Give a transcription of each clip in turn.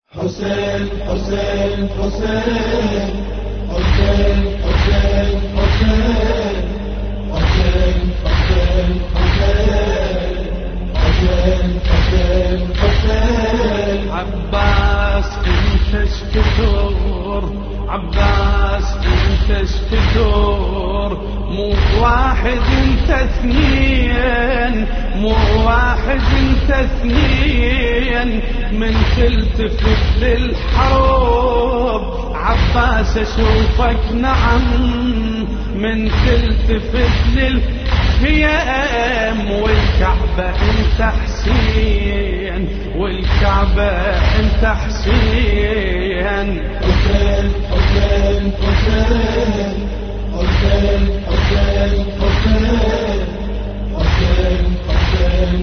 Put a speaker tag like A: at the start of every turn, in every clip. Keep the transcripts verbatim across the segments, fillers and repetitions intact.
A: حسين حسين حسين حسين حسين حسين حسين حسين حسين حسين حسين
B: عباس انت اشكتور، عباس انت اشكتور، مو واحد انت اثنين، مو واحد انت اثنين، من تلتفت للحروب عباس اشوفك نعم، من تلتفت للخيام، والكعبة انت حسين، والكعبة انت حسين.
A: حسين حسين حسين حسين حسين حسين حسين حسين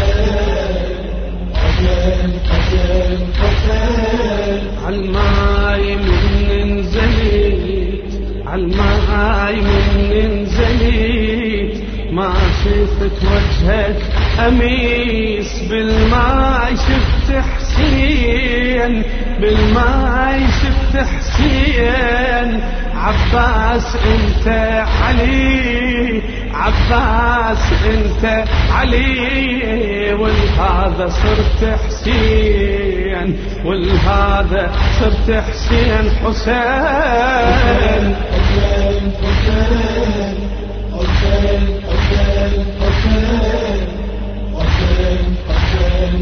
A: حسين حسين حسين.
B: عالماي من نزلت، عالماي من نزلت، ما شفت وجهك أميس، بالماي شفت حسين، بالماي شفت حسين. عباس انت علي، عباس انت علي، والهذا صرت حسين، والهذا صرت حسين. حسين
A: حسين حسين حسين حسين حسين حسين حسين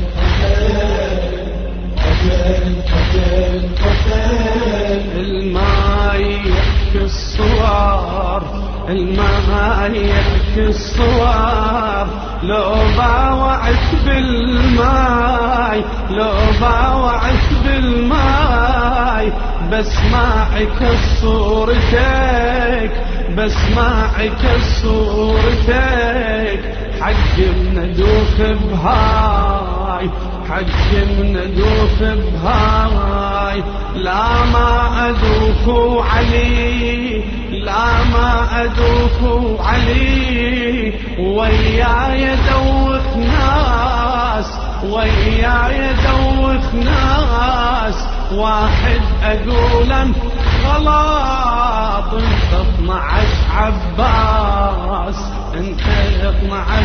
A: حسين حسين حسين.
B: الماي يحكي الصور، الماي يحكي الصور، لو باوعت بالماي، لو باوعت بالماي، بسمعك صورتك، بسمعك صورتك، حق ندوخ بهاي، حق ندوخ بهاي. لا ما أدوخ علي، لا ما أدوخ علي، وياي دوخ ناس، وياي دوخ ناس. واحد أقوله غلط، انت اثنعش عباس، انت اثنعش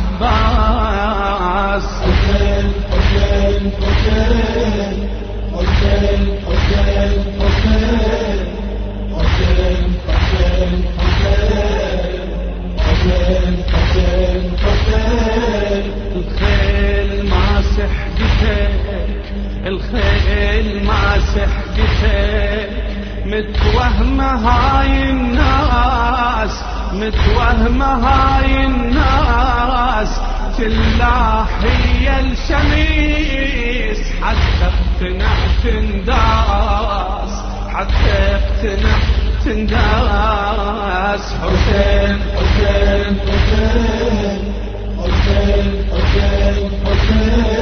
B: عباس.
A: حسين حسين حسين حسين حسين حسين حسين حسين حسين حسين حسين.
B: الخيل ماسح جثك، الخيل ماسح جثك، متوهمة هاي الناس، متوهمة هاي الناس، تلاح هي الشميس، حتى اقتنع تنداس، حتى اقتنع تنداس.
A: حسين حسين حسين حسين حسين حسين